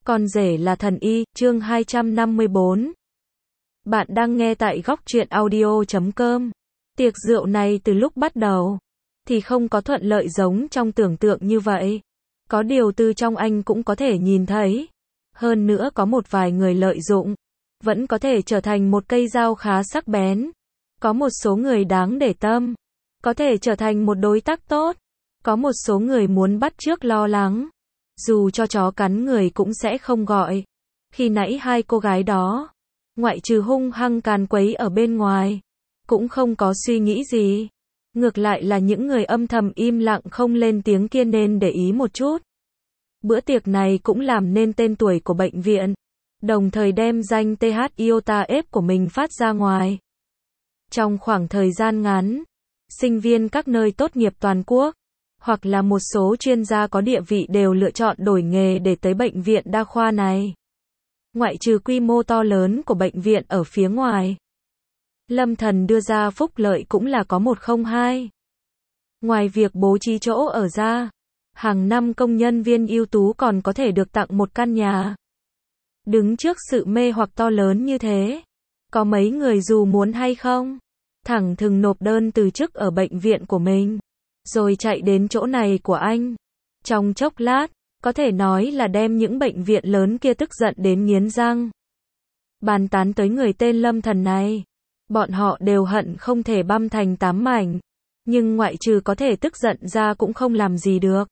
Con rể là thần y, chương 254. Bạn đang nghe tại góc truyện audio.com. Tiệc rượu này từ lúc bắt đầu thì không có thuận lợi giống trong tưởng tượng như vậy. Có điều từ trong anh cũng có thể nhìn thấy. Hơn nữa có một vài người lợi dụng, vẫn có thể trở thành một cây dao khá sắc bén. Có một số người đáng để tâm, có thể trở thành một đối tác tốt. Có một số người muốn bắt chước lo lắng. Dù cho chó cắn người cũng sẽ không gọi. Khi nãy hai cô gái đó, ngoại trừ hung hăng càn quấy ở bên ngoài, cũng không có suy nghĩ gì. Ngược lại là những người âm thầm im lặng không lên tiếng kia nên để ý một chút. Bữa tiệc này cũng làm nên tên tuổi của bệnh viện, đồng thời đem danh TH Iota F của mình phát ra ngoài. Trong khoảng thời gian ngắn, sinh viên các nơi tốt nghiệp toàn quốc, hoặc là một số chuyên gia có địa vị đều lựa chọn đổi nghề để tới bệnh viện đa khoa này. Ngoại trừ quy mô to lớn của bệnh viện ở phía ngoài, Lâm Thần đưa ra phúc lợi cũng là có 102. Ngoài việc bố trí chỗ ở ra, hàng năm công nhân viên ưu tú còn có thể được tặng một căn nhà. Đứng trước sự mê hoặc to lớn như thế, có mấy người dù muốn hay không, thẳng thừng nộp đơn từ chức ở bệnh viện của mình, rồi chạy đến chỗ này của anh. Trong chốc lát, có thể nói là đem những bệnh viện lớn kia tức giận đến nghiến răng. Bàn tán tới người tên Lâm Thần này, bọn họ đều hận không thể băm thành 8 mảnh, nhưng ngoại trừ có thể tức giận ra cũng không làm gì được.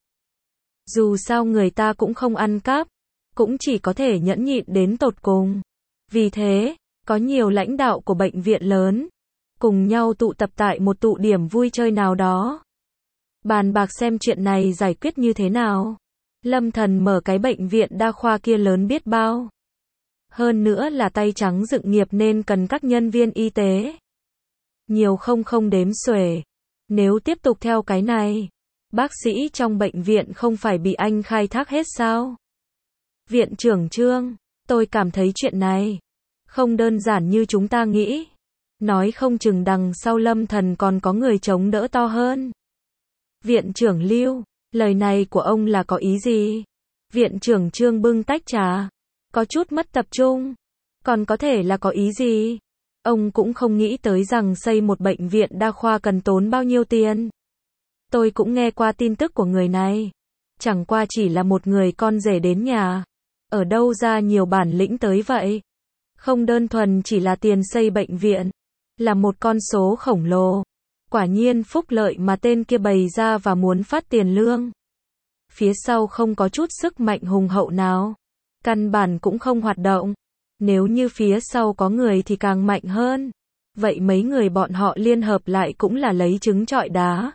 Dù sao người ta cũng không ăn cắp, cũng chỉ có thể nhẫn nhịn đến tột cùng. Vì thế, có nhiều lãnh đạo của bệnh viện lớn cùng nhau tụ tập tại một tụ điểm vui chơi nào đó, bàn bạc xem chuyện này giải quyết như thế nào. Lâm Thần mở cái bệnh viện đa khoa kia lớn biết bao. Hơn nữa là tay trắng dựng nghiệp nên cần các nhân viên y tế nhiều không đếm xuể. Nếu tiếp tục theo cái này, bác sĩ trong bệnh viện không phải bị anh khai thác hết sao? Viện trưởng Trương, tôi cảm thấy chuyện này không đơn giản như chúng ta nghĩ. Nói không chừng đằng sau Lâm Thần còn có người chống đỡ to hơn. Viện trưởng Lưu, lời này của ông là có ý gì? Viện trưởng Trương bưng tách trà, có chút mất tập trung. Còn có thể là có ý gì? Ông cũng không nghĩ tới rằng xây một bệnh viện đa khoa cần tốn bao nhiêu tiền. Tôi cũng nghe qua tin tức của người này. Chẳng qua chỉ là một người con rể đến nhà. Ở đâu ra nhiều bản lĩnh tới vậy? Không đơn thuần chỉ là tiền xây bệnh viện, là một con số khổng lồ. Quả nhiên phúc lợi mà tên kia bày ra và muốn phát tiền lương, phía sau không có chút sức mạnh hùng hậu nào. Căn bản cũng không hoạt động. Nếu như phía sau có người thì càng mạnh hơn. Vậy mấy người bọn họ liên hợp lại cũng là lấy trứng trọi đá.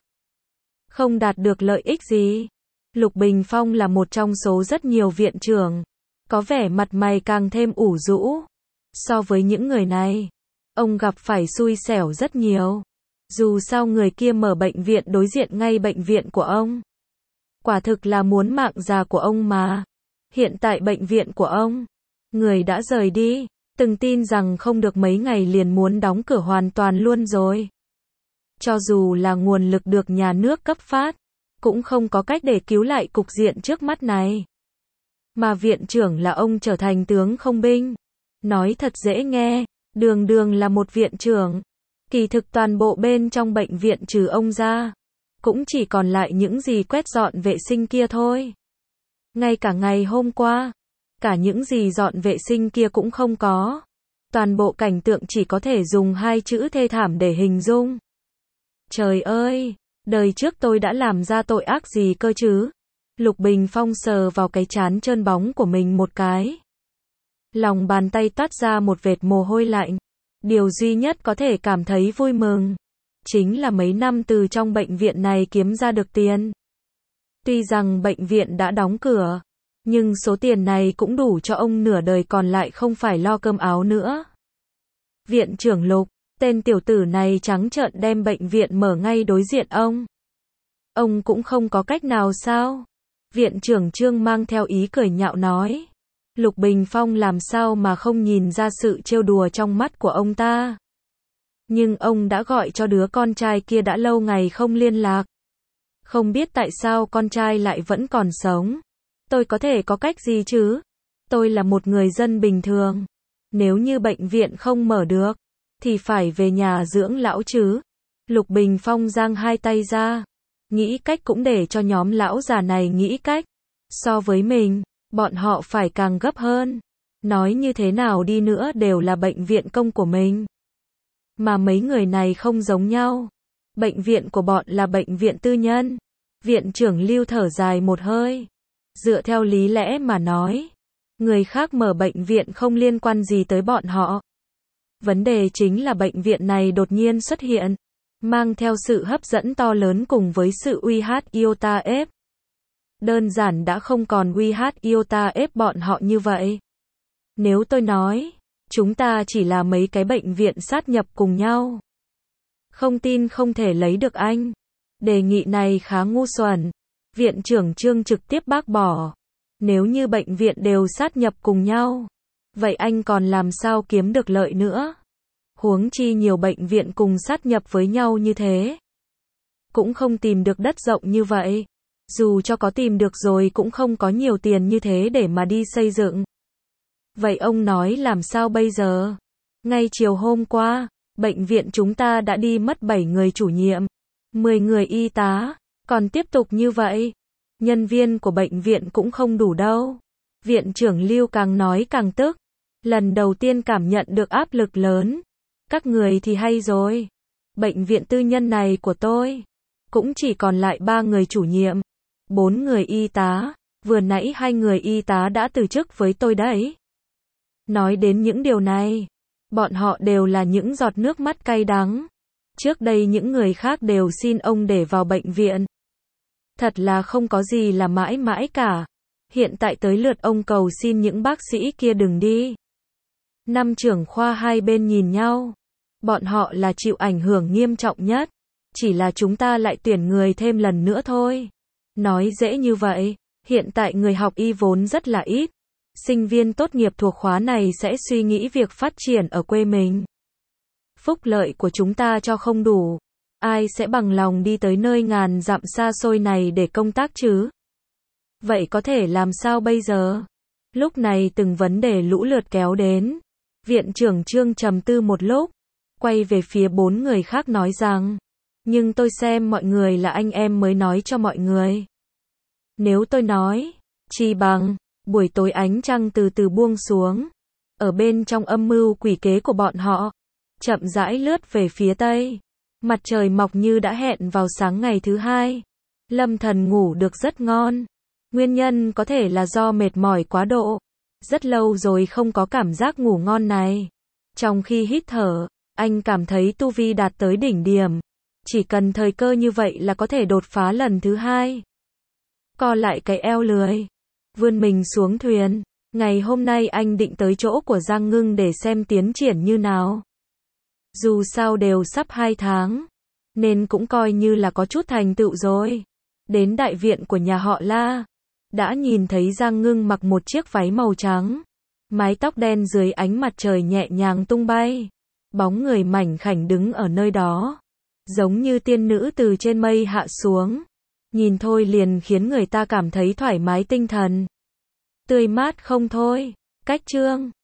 Không đạt được lợi ích gì. Lục Bình Phong là một trong số rất nhiều viện trưởng, có vẻ mặt mày càng thêm ủ rũ. So với những người này, ông gặp phải xui xẻo rất nhiều. Dù sao người kia mở bệnh viện đối diện ngay bệnh viện của ông. Quả thực là muốn mạng già của ông mà. Hiện tại bệnh viện của ông, người đã rời đi, từng tin rằng không được mấy ngày liền muốn đóng cửa hoàn toàn luôn rồi. Cho dù là nguồn lực được nhà nước cấp phát, cũng không có cách để cứu lại cục diện trước mắt này. Mà viện trưởng là ông trở thành tướng không binh. Nói thật dễ nghe, đường đường là một viện trưởng. Kỳ thực toàn bộ bên trong bệnh viện trừ ông ra, cũng chỉ còn lại những gì quét dọn vệ sinh kia thôi. Ngay cả ngày hôm qua, cả những gì dọn vệ sinh kia cũng không có. Toàn bộ cảnh tượng chỉ có thể dùng hai chữ thê thảm để hình dung. Trời ơi, đời trước tôi đã làm ra tội ác gì cơ chứ? Lục Bình Phong sờ vào cái trán trơn bóng của mình một cái. Lòng bàn tay toát ra một vệt mồ hôi lạnh. Điều duy nhất có thể cảm thấy vui mừng chính là mấy năm từ trong bệnh viện này kiếm ra được tiền. Tuy rằng bệnh viện đã đóng cửa, nhưng số tiền này cũng đủ cho ông nửa đời còn lại không phải lo cơm áo nữa. Viện trưởng Lục, tên tiểu tử này trắng trợn đem bệnh viện mở ngay đối diện ông. Ông cũng không có cách nào sao? Viện trưởng Trương mang theo ý cười nhạo nói. Lục Bình Phong làm sao mà không nhìn ra sự trêu đùa trong mắt của ông ta. Nhưng ông đã gọi cho đứa con trai kia đã lâu ngày không liên lạc. Không biết tại sao con trai lại vẫn còn sống. Tôi có thể có cách gì chứ? Tôi là một người dân bình thường. Nếu như bệnh viện không mở được, thì phải về nhà dưỡng lão chứ. Lục Bình Phong giang hai tay ra. Nghĩ cách cũng để cho nhóm lão già này nghĩ cách. So với mình, bọn họ phải càng gấp hơn. Nói như thế nào đi nữa đều là bệnh viện công của mình. Mà mấy người này không giống nhau. Bệnh viện của bọn là bệnh viện tư nhân. Viện trưởng Lưu thở dài một hơi. Dựa theo lý lẽ mà nói, người khác mở bệnh viện không liên quan gì tới bọn họ. Vấn đề chính là bệnh viện này đột nhiên xuất hiện, mang theo sự hấp dẫn to lớn cùng với sự uy hiếp iota ép. Đơn giản đã không còn uy hiếp iota ép bọn họ như vậy. Nếu tôi nói, chúng ta chỉ là mấy cái bệnh viện sát nhập cùng nhau. Không tin không thể lấy được anh. Đề nghị này khá ngu xuẩn. Viện trưởng Trương trực tiếp bác bỏ. Nếu như bệnh viện đều sát nhập cùng nhau, vậy anh còn làm sao kiếm được lợi nữa? Huống chi nhiều bệnh viện cùng sát nhập với nhau như thế, cũng không tìm được đất rộng như vậy. Dù cho có tìm được rồi cũng không có nhiều tiền như thế để mà đi xây dựng. Vậy ông nói làm sao bây giờ? Ngay chiều hôm qua, bệnh viện chúng ta đã đi mất 7 người chủ nhiệm, 10 người y tá, còn tiếp tục như vậy, nhân viên của bệnh viện cũng không đủ đâu. Viện trưởng Lưu càng nói càng tức. Lần đầu tiên cảm nhận được áp lực lớn. Các người thì hay rồi. Bệnh viện tư nhân này của tôi cũng chỉ còn lại 3 người chủ nhiệm, 4 người y tá. Vừa nãy 2 người y tá đã từ chức với tôi đấy. Nói đến những điều này, bọn họ đều là những giọt nước mắt cay đắng. Trước đây những người khác đều xin ông để vào bệnh viện. Thật là không có gì là mãi mãi cả. Hiện tại tới lượt ông cầu xin những bác sĩ kia đừng đi. Năm trưởng khoa hai bên nhìn nhau. Bọn họ là chịu ảnh hưởng nghiêm trọng nhất. Chỉ là chúng ta lại tuyển người thêm lần nữa thôi. Nói dễ như vậy. Hiện tại người học y vốn rất là ít. Sinh viên tốt nghiệp thuộc khóa này sẽ suy nghĩ việc phát triển ở quê mình. Phúc lợi của chúng ta cho không đủ. Ai sẽ bằng lòng đi tới nơi ngàn dặm xa xôi này để công tác chứ? Vậy có thể làm sao bây giờ? Lúc này từng vấn đề lũ lượt kéo đến. Viện trưởng Trương trầm tư một lúc, quay về phía 4 người khác nói rằng, nhưng tôi xem mọi người là anh em mới nói cho mọi người. Nếu tôi nói, chi bằng, buổi tối ánh trăng từ từ buông xuống, ở bên trong âm mưu quỷ kế của bọn họ, chậm rãi lướt về phía tây. Mặt trời mọc như đã hẹn vào sáng ngày thứ hai. Lâm Thần ngủ được rất ngon. Nguyên nhân có thể là do mệt mỏi quá độ. Rất lâu rồi không có cảm giác ngủ ngon này. Trong khi hít thở, anh cảm thấy tu vi đạt tới đỉnh điểm. Chỉ cần thời cơ như vậy là có thể đột phá lần thứ hai. Co lại cái eo lười, vươn mình xuống thuyền. Ngày hôm nay anh định tới chỗ của Giang Ngưng để xem tiến triển như nào. Dù sao đều sắp 2 tháng, nên cũng coi như là có chút thành tựu rồi. Đến đại viện của nhà họ La, đã nhìn thấy Giang Ngưng mặc một chiếc váy màu trắng, mái tóc đen dưới ánh mặt trời nhẹ nhàng tung bay. Bóng người mảnh khảnh đứng ở nơi đó, giống như tiên nữ từ trên mây hạ xuống. Nhìn thôi liền khiến người ta cảm thấy thoải mái tinh thần. Tươi mát không thôi. Cách chương